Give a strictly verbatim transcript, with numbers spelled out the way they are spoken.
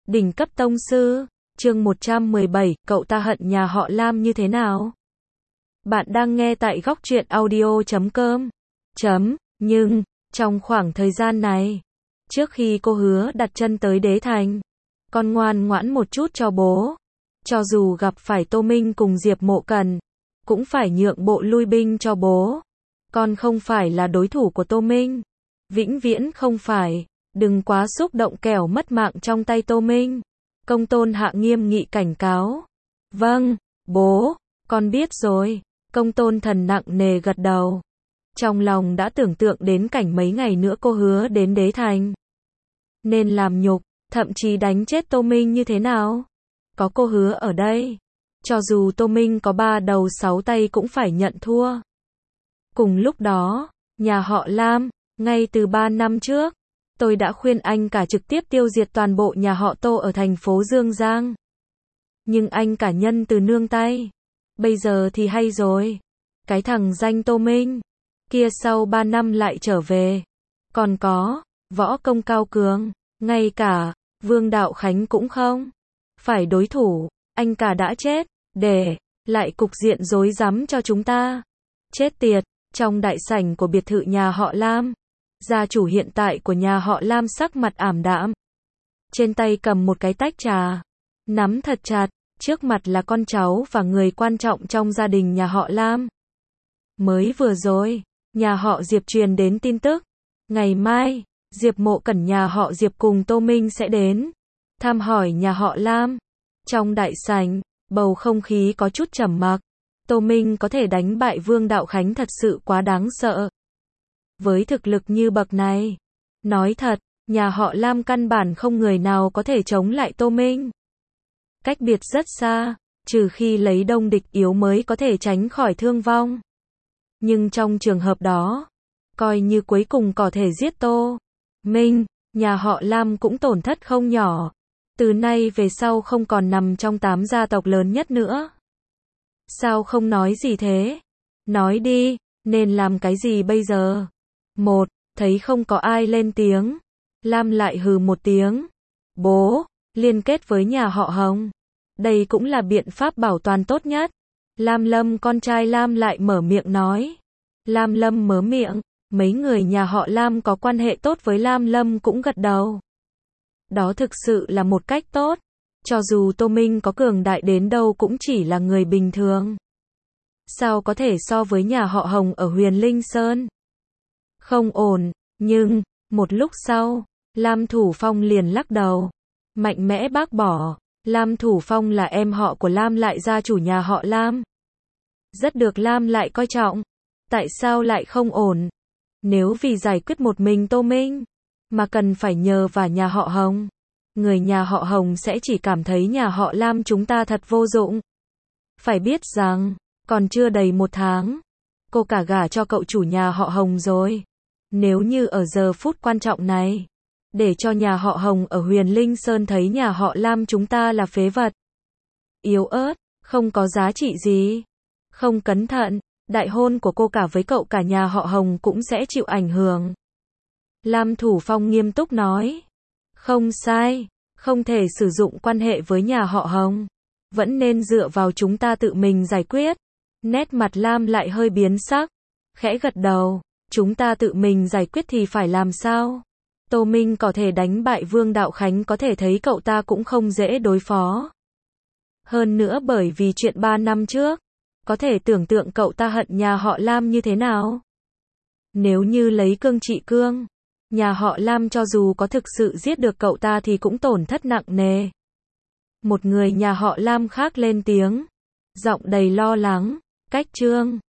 Đỉnh cấp tông sư, chương một trăm mười bảy, cậu ta hận nhà họ Lam như thế nào? Bạn đang nghe tại góc truyện audio chấm com. Chấm, nhưng, trong khoảng thời gian này, trước khi cô hứa đặt chân tới đế thành, con ngoan ngoãn một chút cho bố. Cho dù gặp phải Tô Minh cùng Diệp Mộ Cần, cũng phải nhượng bộ lui binh cho bố. Con không phải là đối thủ của Tô Minh. Vĩnh viễn không phải. Đừng quá xúc động kẻo mất mạng trong tay Tô Minh. Công tôn hạ nghiêm nghị cảnh cáo. Vâng, bố, con biết rồi. Công tôn thần nặng nề gật đầu. Trong lòng đã tưởng tượng đến cảnh mấy ngày nữa cô hứa đến đế thành. Nên làm nhục, thậm chí đánh chết Tô Minh như thế nào? Có cô hứa ở đây. Cho dù Tô Minh có ba đầu sáu tay cũng phải nhận thua. Cùng lúc đó, nhà họ Lam, ngay từ ba năm trước, tôi đã khuyên anh cả trực tiếp tiêu diệt toàn bộ nhà họ Tô ở thành phố Dương Giang. Nhưng anh cả nhân từ nương tay. Bây giờ thì hay rồi. Cái thằng danh Tô Minh kia sau ba năm lại trở về. Còn có, võ công cao cường, ngay cả Vương Đạo Khánh cũng không phải đối thủ. Anh cả đã chết, để lại cục diện rối rắm cho chúng ta. Chết tiệt. Trong đại sảnh của biệt thự nhà họ Lam, gia chủ hiện tại của nhà họ Lam sắc mặt ảm đạm. Trên tay cầm một cái tách trà, nắm thật chặt, trước mặt là con cháu và người quan trọng trong gia đình nhà họ Lam. Mới vừa rồi, nhà họ Diệp truyền đến tin tức. Ngày mai, Diệp Mộ Cẩn nhà họ Diệp cùng Tô Minh sẽ đến thăm hỏi nhà họ Lam. Trong đại sảnh, bầu không khí có chút trầm mặc. Tô Minh có thể đánh bại Vương Đạo Khánh thật sự quá đáng sợ. Với thực lực như bậc này, nói thật, nhà họ Lam căn bản không người nào có thể chống lại Tô Minh. Cách biệt rất xa, trừ khi lấy đông địch yếu mới có thể tránh khỏi thương vong. Nhưng trong trường hợp đó, coi như cuối cùng có thể giết Tô Minh, nhà họ Lam cũng tổn thất không nhỏ. Từ nay về sau không còn nằm trong tám gia tộc lớn nhất nữa. Sao không nói gì thế? Nói đi, nên làm cái gì bây giờ? Một, thấy không có ai lên tiếng. Lam lại hừ một tiếng. Bố, liên kết với nhà họ Hồng. Đây cũng là biện pháp bảo toàn tốt nhất. Lam Lâm con trai Lam lại mở miệng nói. Lam Lâm mớ miệng, mấy người nhà họ Lam có quan hệ tốt với Lam Lâm cũng gật đầu. Đó thực sự là một cách tốt. Cho dù Tô Minh có cường đại đến đâu cũng chỉ là người bình thường. Sao có thể so với nhà họ Hồng ở Huyền Linh Sơn? Không ổn, nhưng, một lúc sau, Lam Thủ Phong liền lắc đầu. Mạnh mẽ bác bỏ, Lam Thủ Phong là em họ của Lam lại gia chủ nhà họ Lam. Rất được Lam lại coi trọng. Tại sao lại không ổn? Nếu vì giải quyết một mình Tô Minh, mà cần phải nhờ vào nhà họ Hồng, người nhà họ Hồng sẽ chỉ cảm thấy nhà họ Lam chúng ta thật vô dụng. Phải biết rằng, còn chưa đầy một tháng, cô cả gả cho cậu chủ nhà họ Hồng rồi. Nếu như ở giờ phút quan trọng này, để cho nhà họ Hồng ở Huyền Linh Sơn thấy nhà họ Lam chúng ta là phế vật, yếu ớt, không có giá trị gì, không cẩn thận, đại hôn của cô cả với cậu cả nhà họ Hồng cũng sẽ chịu ảnh hưởng. Lam Thủ Phong nghiêm túc nói. Không sai, không thể sử dụng quan hệ với nhà họ Hồng. Vẫn nên dựa vào chúng ta tự mình giải quyết. Nét mặt Lam lại hơi biến sắc. Khẽ gật đầu, chúng ta tự mình giải quyết thì phải làm sao? Tô Minh có thể đánh bại Vương Đạo Khánh có thể thấy cậu ta cũng không dễ đối phó. Hơn nữa bởi vì chuyện ba năm trước, có thể tưởng tượng cậu ta hận nhà họ Lam như thế nào? Nếu như lấy cương trị cương, nhà họ Lam cho dù có thực sự giết được cậu ta thì cũng tổn thất nặng nề. Một người nhà họ Lam khác lên tiếng, giọng đầy lo lắng. Cách Trương